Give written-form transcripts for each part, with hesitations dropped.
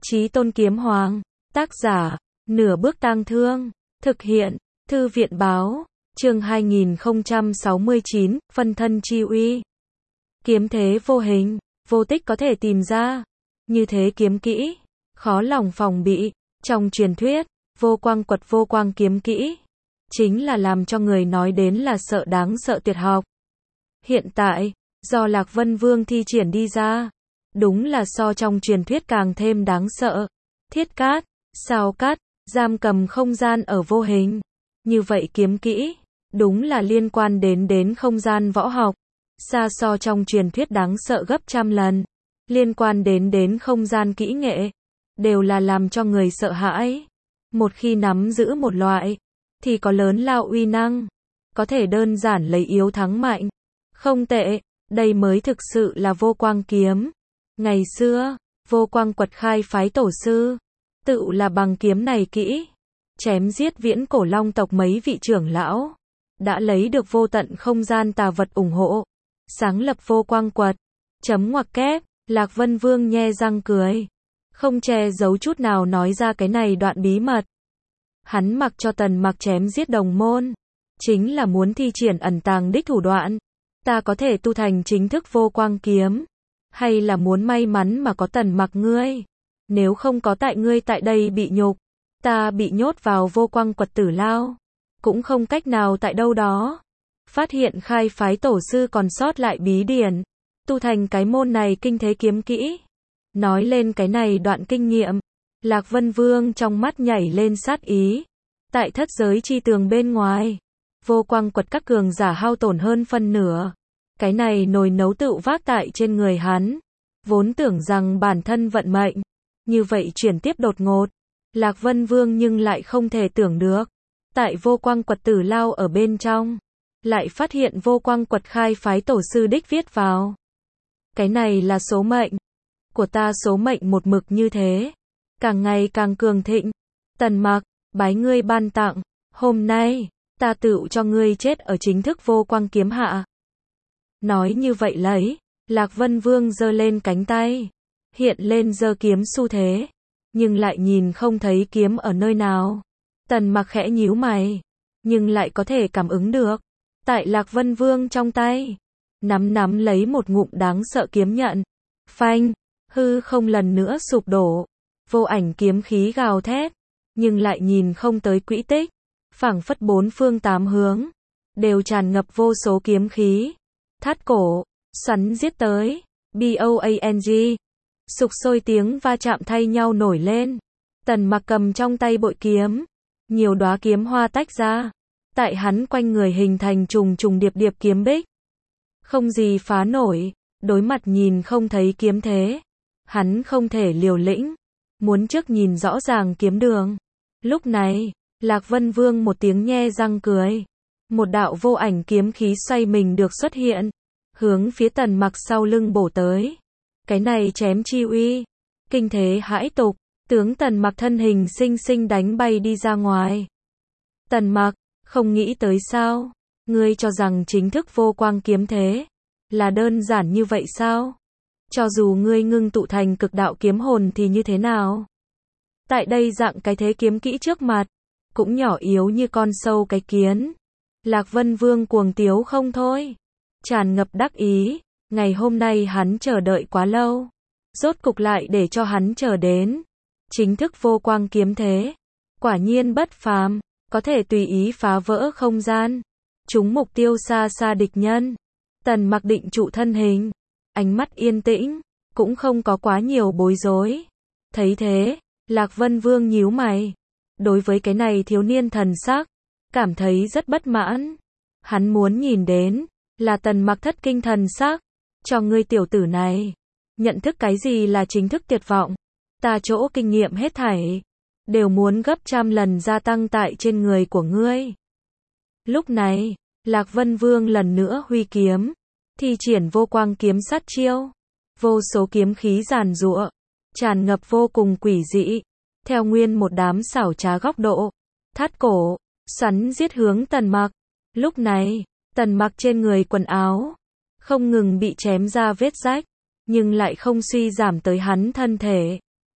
Chí Tôn Kiếm Hoàng, tác giả, Nửa Bước Tang Thương, thực hiện, Thư viện Báo, chương 2069, phân thân chi uy. Kiếm thế vô hình, vô tích có thể tìm ra, như thế kiếm kỹ, khó lòng phòng bị. Trong truyền thuyết, vô quang quật vô quang kiếm kỹ, chính là làm cho người nói đến là sợ đáng sợ tuyệt học. Hiện tại, do Lạc Vân Vương thi triển đi ra, đúng là so trong truyền thuyết càng thêm đáng sợ. Thiết cát, sao cát, giam cầm không gian ở vô hình. Như vậy kiếm kỹ, đúng là liên quan đến không gian võ học. Xa so trong truyền thuyết đáng sợ gấp trăm lần. Liên quan đến không gian kỹ nghệ, đều là làm cho người sợ hãi. Một khi nắm giữ một loại, thì có lớn lao uy năng, có thể đơn giản lấy yếu thắng mạnh. Không tệ, đây mới thực sự là vô quang kiếm. Ngày xưa, vô quang quật khai phái tổ sư, tự là bằng kiếm này kỹ, chém giết viễn cổ long tộc mấy vị trưởng lão, đã lấy được vô tận không gian tà vật ủng hộ, sáng lập vô quang quật. Chấm ngoặc kép, Lạc Vân Vương nhe răng cười, không che giấu chút nào nói ra cái này đoạn bí mật. Hắn mặc cho Tần Mặc chém giết đồng môn, chính là muốn thi triển ẩn tàng đích thủ đoạn. Ta có thể tu thành chính thức vô quang kiếm, hay là muốn may mắn mà có Tần Mặc ngươi. Nếu không có tại ngươi tại đây bị nhục, ta bị nhốt vào vô quang quật tử lao, cũng không cách nào tại đâu đó phát hiện khai phái tổ sư còn sót lại bí điển, tu thành cái môn này kinh thế kiếm kỹ. Nói lên cái này đoạn kinh nghiệm, Lạc Vân Vương trong mắt nhảy lên sát ý. Tại thất giới chi tường bên ngoài, vô quang quật các cường giả hao tổn hơn phân nửa. Cái này nồi nấu tựu vác tại trên người hắn. Vốn tưởng rằng bản thân vận mệnh như vậy chuyển tiếp đột ngột, Lạc Vân Vương nhưng lại không thể tưởng được. Tại vô quang quật tử lao ở bên trong, lại phát hiện vô quang quật khai phái tổ sư đích viết vào. Cái này là số mệnh của ta, số mệnh một mực như thế, càng ngày càng cường thịnh. Tần Mặc, bái ngươi ban tặng, hôm nay, ta tựu cho ngươi chết ở chính thức vô quang kiếm hạ. Nói như vậy lấy, Lạc Vân Vương giơ lên cánh tay, hiện lên giơ kiếm xu thế, nhưng lại nhìn không thấy kiếm ở nơi nào. Tần Mặc khẽ nhíu mày, nhưng lại có thể cảm ứng được, tại Lạc Vân Vương trong tay, nắm lấy một ngụm đáng sợ kiếm nhận. Phanh, hư không lần nữa sụp đổ, vô ảnh kiếm khí gào thét, nhưng lại nhìn không tới quỹ tích, phảng phất bốn phương tám hướng đều tràn ngập vô số kiếm khí. Thắt cổ, xoắn giết tới, BOANG. Sục sôi tiếng va chạm thay nhau nổi lên. Tần Mặc cầm trong tay bội kiếm, nhiều đóa kiếm hoa tách ra, tại hắn quanh người hình thành trùng điệp kiếm bích. Không gì phá nổi, đối mặt nhìn không thấy kiếm thế, hắn không thể liều lĩnh, muốn trước nhìn rõ ràng kiếm đường. Lúc này, Lạc Vân Vương một tiếng nhe răng cười, một đạo vô ảnh kiếm khí xoay mình được xuất hiện, hướng phía Tần Mặc sau lưng bổ tới. Cái này chém chi uy, kinh thế hãi tục, tướng Tần Mặc thân hình sinh sinh đánh bay đi ra ngoài. Tần Mặc, không nghĩ tới sao? Ngươi cho rằng chính thức vô quang kiếm thế là đơn giản như vậy sao? Cho dù ngươi ngưng tụ thành cực đạo kiếm hồn thì như thế nào? Tại đây dạng cái thế kiếm kỹ trước mặt, cũng nhỏ yếu như con sâu cái kiến. Lạc Vân Vương cuồng tiếu không thôi, tràn ngập đắc ý. Ngày hôm nay hắn chờ đợi quá lâu, rốt cục lại để cho hắn chờ đến. Chính thức vô quang kiếm thế, quả nhiên bất phàm, có thể tùy ý phá vỡ không gian, trúng mục tiêu xa xa địch nhân. Tần Mặc định trụ thân hình, ánh mắt yên tĩnh, cũng không có quá nhiều bối rối. Thấy thế, Lạc Vân Vương nhíu mày, đối với cái này thiếu niên thần sắc, cảm thấy rất bất mãn. Hắn muốn nhìn đến là Tần Mặc thất kinh thần sắc. Cho ngươi tiểu tử này, nhận thức cái gì là chính thức tuyệt vọng. Ta chỗ kinh nghiệm hết thảy, đều muốn gấp trăm lần gia tăng tại trên người của ngươi. Lúc này, Lạc Vân Vương lần nữa huy kiếm, thi triển vô quang kiếm sát chiêu. Vô số kiếm khí giàn giụa, tràn ngập vô cùng quỷ dị, theo nguyên một đám xảo trá góc độ, thắt cổ, xoắn giết hướng Tần Mặc. Lúc này, Tần Mặc trên người quần áo không ngừng bị chém ra vết rách, nhưng lại không suy giảm tới hắn thân thể.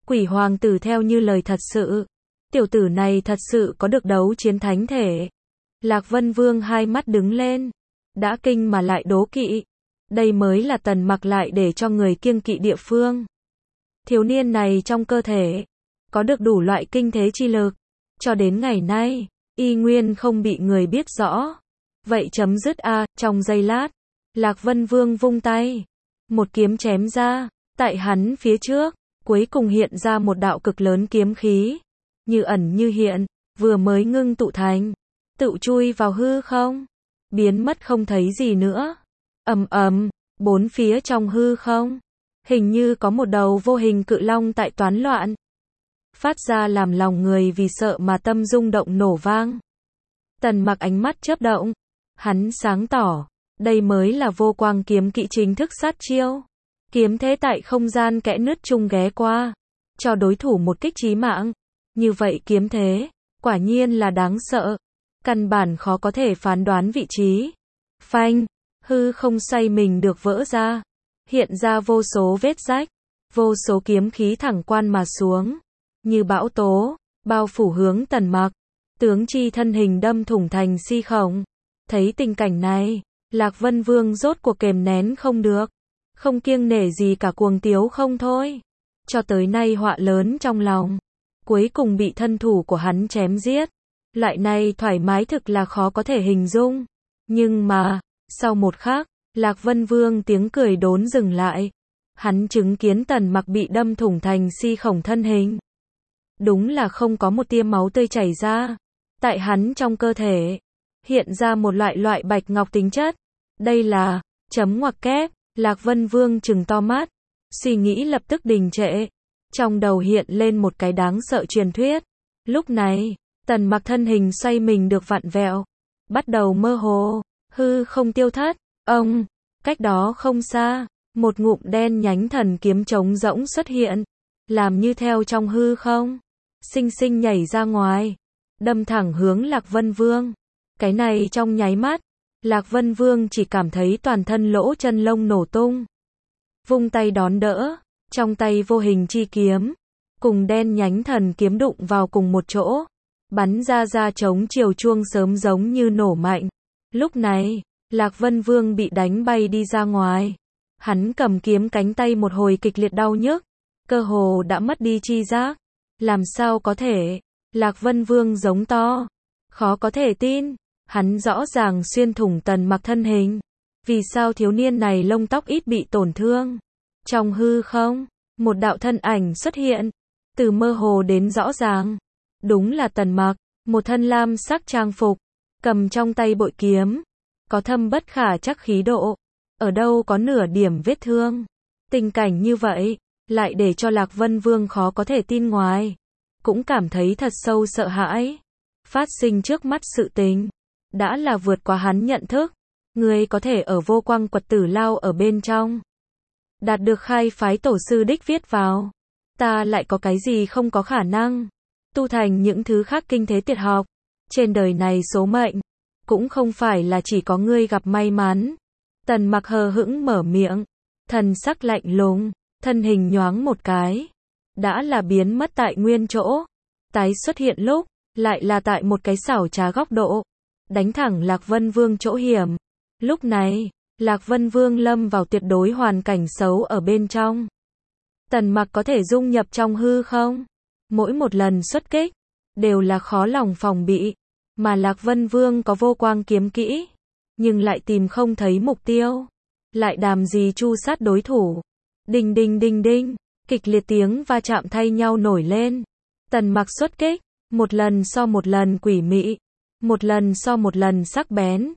Quỷ hoàng tử theo như lời thật sự. Tiểu tử này thật sự có được đấu chiến thánh thể. Lạc Vân Vương hai mắt đứng lên. Đã kinh mà lại đố kỵ. Đây mới là Tần Mặc lại để cho người kiêng kỵ địa phương. Thiếu niên này trong cơ thể có được đủ loại kinh thế chi lực. Cho đến ngày nay, y nguyên không bị người biết rõ. Vậy chấm dứt a. Trong giây lát, Lạc Vân Vương vung tay. Một kiếm chém ra. Tại hắn phía trước, cuối cùng hiện ra một đạo cực lớn kiếm khí. Như ẩn như hiện, vừa mới ngưng tụ thành. Tự chui vào hư không. Biến mất không thấy gì nữa. Ầm ầm, bốn phía trong hư không. Hình như có một đầu vô hình cự long tại toán loạn. Phát ra làm lòng người vì sợ mà tâm rung động nổ vang. Tần Mặc ánh mắt chớp động. Hắn sáng tỏ. Đây mới là vô quang kiếm kỵ chính thức sát chiêu. Kiếm thế tại không gian kẽ nứt chung ghé qua. Cho đối thủ một kích chí mạng. Như vậy kiếm thế, quả nhiên là đáng sợ. Căn bản khó có thể phán đoán vị trí. Phanh, hư không xoay mình được vỡ ra. Hiện ra vô số vết rách. Vô số kiếm khí thẳng quan mà xuống. Như bão tố, bao phủ hướng Tần Mặc. Tướng chi thân hình đâm thủng thành si khổng. Thấy tình cảnh này, Lạc Vân Vương rốt cuộc kềm nén không được. Không kiêng nể gì cả cuồng tiếu không thôi. Cho tới nay họa lớn trong lòng. Cuối cùng bị thân thủ của hắn chém giết. Loại này thoải mái thực là khó có thể hình dung. Nhưng mà, sau một khắc, Lạc Vân Vương tiếng cười đốn dừng lại. Hắn chứng kiến Tần Mặc bị đâm thủng thành si khổng thân hình. Đúng là không có một tia máu tươi chảy ra. Tại hắn trong cơ thể, hiện ra một loại bạch ngọc tính chất. Đây là, chấm ngoặc kép, Lạc Vân Vương trừng to mắt. Suy nghĩ lập tức đình trệ. Trong đầu hiện lên một cái đáng sợ truyền thuyết. Lúc này, Tần Mặc thân hình xoay mình được vặn vẹo. Bắt đầu mơ hồ, hư không tiêu thất. Ông, cách đó không xa, một ngụm đen nhánh thần kiếm trống rỗng xuất hiện. Làm như theo trong hư không. Sinh sinh nhảy ra ngoài. Đâm thẳng hướng Lạc Vân Vương. Cái này trong nháy mắt, Lạc Vân Vương chỉ cảm thấy toàn thân lỗ chân lông nổ tung. Vung tay đón đỡ. Trong tay vô hình chi kiếm, cùng đen nhánh thần kiếm đụng vào cùng một chỗ, bắn ra trống chiều chuông sớm giống như nổ mạnh. Lúc này, Lạc Vân Vương bị đánh bay đi ra ngoài. Hắn cầm kiếm cánh tay một hồi kịch liệt đau nhức, cơ hồ đã mất đi chi giác. Làm sao có thể? Lạc Vân Vương giống to. Khó có thể tin, hắn rõ ràng xuyên thủng Tần Mặc thân hình. Vì sao thiếu niên này lông tóc ít bị tổn thương? Trong hư không, một đạo thân ảnh xuất hiện, từ mơ hồ đến rõ ràng. Đúng là Tần Mặc, một thân lam sắc trang phục, cầm trong tay bội kiếm, có thâm bất khả trắc khí độ, ở đâu có nửa điểm vết thương. Tình cảnh như vậy, lại để cho Lạc Vân Vương khó có thể tin ngoài, cũng cảm thấy thật sâu sợ hãi. Phát sinh trước mắt sự tình, đã là vượt quá hắn nhận thức. Người có thể ở vô quang quật tử lao ở bên trong. Đạt được khai phái tổ sư đích viết vào. Ta lại có cái gì không có khả năng. Tu thành những thứ khác kinh thế tuyệt học. Trên đời này số mệnh. Cũng không phải là chỉ có ngươi gặp may mắn. Tần Mặc hờ hững mở miệng. Thần sắc lạnh lùng. Thân hình nhoáng một cái. Đã là biến mất tại nguyên chỗ. Tái xuất hiện lúc. Lại là tại một cái xảo trá góc độ. Đánh thẳng Lạc Vân Vương chỗ hiểm. Lúc này, Lạc Vân Vương lâm vào tuyệt đối hoàn cảnh xấu ở bên trong. Tần Mặc có thể dung nhập trong hư không? Mỗi một lần xuất kích, đều là khó lòng phòng bị. Mà Lạc Vân Vương có vô quang kiếm kỹ, nhưng lại tìm không thấy mục tiêu. Lại đàm gì chu sát đối thủ. Đinh đinh đinh đinh, kịch liệt tiếng va chạm thay nhau nổi lên. Tần Mặc xuất kích, một lần so một lần quỷ mị, một lần so một lần sắc bén.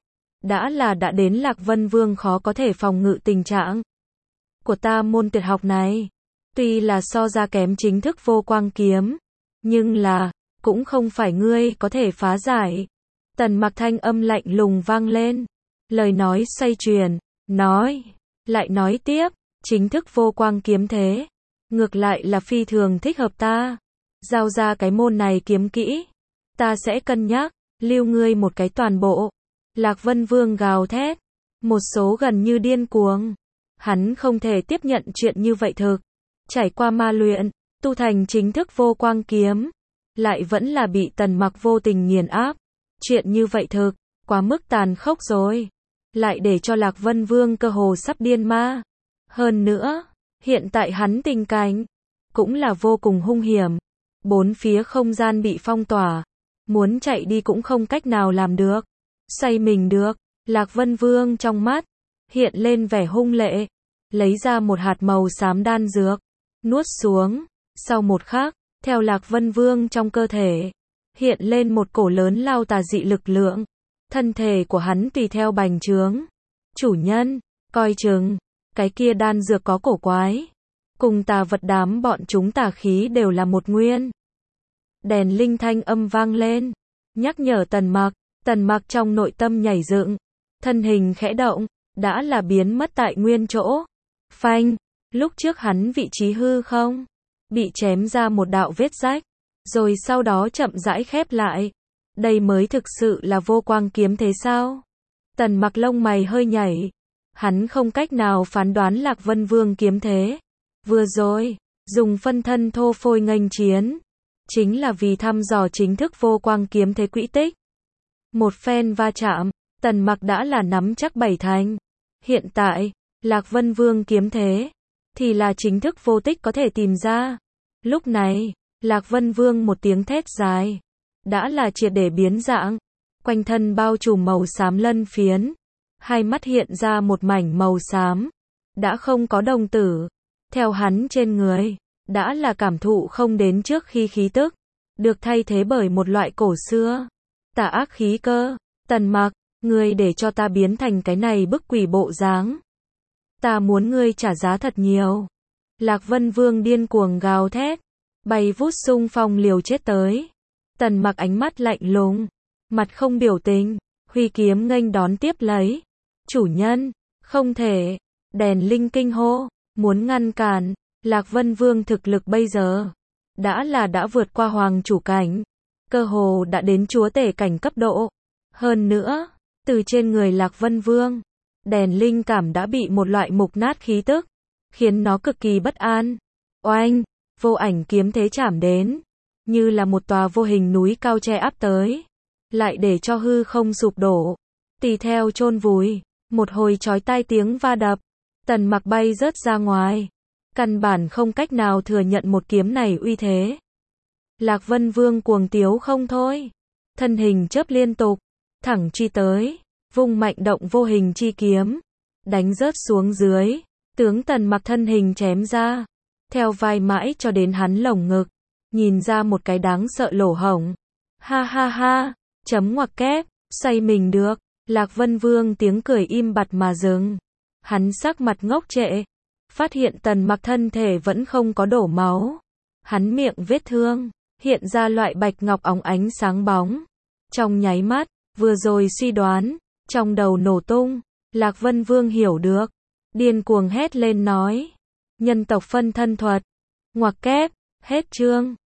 Đã đến Lạc Vân Vương khó có thể phòng ngự tình trạng. Của ta môn tuyệt học này, tuy là so ra kém chính thức vô quang kiếm, nhưng là, cũng không phải ngươi có thể phá giải. Tần Mặc thanh âm lạnh lùng vang lên. Lời nói xoay chuyển, lại nói tiếp, chính thức vô quang kiếm thế. Ngược lại là phi thường thích hợp ta. Giao ra cái môn này kiếm kỹ. Ta sẽ cân nhắc, lưu ngươi một cái toàn bộ. Lạc Vân Vương gào thét. Một số gần như điên cuồng. Hắn không thể tiếp nhận chuyện như vậy thực. Trải qua ma luyện, tu thành chính thức vô quang kiếm, lại vẫn là bị Tần Mặc vô tình nghiền áp. Chuyện như vậy thực, quá mức tàn khốc rồi. Lại để cho Lạc Vân Vương cơ hồ sắp điên ma. Hơn nữa, hiện tại hắn tình cảnh, cũng là vô cùng hung hiểm. Bốn phía không gian bị phong tỏa, muốn chạy đi cũng không cách nào làm được. Xoay mình được, Lạc Vân Vương trong mắt, hiện lên vẻ hung lệ, lấy ra một hạt màu xám đan dược, nuốt xuống. Sau một khắc, theo Lạc Vân Vương trong cơ thể, hiện lên một cổ lớn lao tà dị lực lượng. Thân thể của hắn tùy theo bành trướng. Chủ nhân, coi chừng, cái kia đan dược có cổ quái. Cùng tà vật đám bọn chúng tà khí đều là một nguyên. Đèn linh thanh âm vang lên, nhắc nhở Tần Mặc trong nội tâm nhảy dựng, thân hình khẽ động, đã là biến mất tại nguyên chỗ. Phanh, lúc trước hắn vị trí hư không, bị chém ra một đạo vết rách, rồi sau đó chậm rãi khép lại. Đây mới thực sự là vô quang kiếm thế sao? Tần Mặc lông mày hơi nhảy, hắn không cách nào phán đoán Lạc Vân Vương kiếm thế. Vừa rồi, dùng phân thân thô phôi nghênh chiến, chính là vì thăm dò chính thức vô quang kiếm thế quỹ tích. Một phen va chạm, Tần Mặc đã là nắm chắc bảy thành. Hiện tại, Lạc Vân Vương kiếm thế, thì là chính thức vô tích có thể tìm ra. Lúc này, Lạc Vân Vương một tiếng thét dài, đã là triệt để biến dạng. Quanh thân bao trùm màu xám lân phiến, hai mắt hiện ra một mảnh màu xám, đã không có đồng tử. Theo hắn trên người, đã là cảm thụ không đến trước khi khí tức, được thay thế bởi một loại cổ xưa, tà ác khí cơ. Tần Mặc, ngươi để cho ta biến thành cái này bức quỷ bộ dáng, ta muốn ngươi trả giá thật nhiều. Lạc Vân Vương điên cuồng gào thét, bay vút xung phong liều chết tới. Tần Mặc ánh mắt lạnh lùng, mặt không biểu tình, huy kiếm nghênh đón tiếp lấy. Chủ nhân, không thể. Đèn linh kinh hô, muốn ngăn cản. Lạc Vân Vương thực lực bây giờ đã vượt qua hoàng chủ cảnh, cơ hồ đã đến chúa tể cảnh cấp độ. Hơn nữa, từ trên người Lạc Vân Vương, đèn linh cảm đã bị một loại mục nát khí tức, khiến nó cực kỳ bất an. Oanh, vô ảnh kiếm thế chạm đến, như là một tòa vô hình núi cao che áp tới, lại để cho hư không sụp đổ, tùy theo chôn vùi. Một hồi chói tai tiếng va đập, Tần Mặc bay rớt ra ngoài, căn bản không cách nào thừa nhận một kiếm này uy thế. Lạc Vân Vương cuồng tiếu không thôi, thân hình chớp liên tục, thẳng chi tới, vung mạnh động vô hình chi kiếm, đánh rớt xuống dưới, tướng Tần Mặc thân hình chém ra, theo vai mãi cho đến hắn lồng ngực, nhìn ra một cái đáng sợ lỗ hổng. Ha ha ha, chấm ngoặc kép, xoay mình được. Lạc Vân Vương tiếng cười im bặt mà dừng. Hắn sắc mặt ngốc trệ, phát hiện Tần Mặc thân thể vẫn không có đổ máu. Hắn miệng vết thương, hiện ra loại bạch ngọc óng ánh sáng bóng. Trong nháy mắt, vừa rồi suy đoán, trong đầu nổ tung. Lạc Vân Vương hiểu được, điên cuồng hét lên nói: nhân tộc phân thân thuật. Ngoặc kép, hết chương.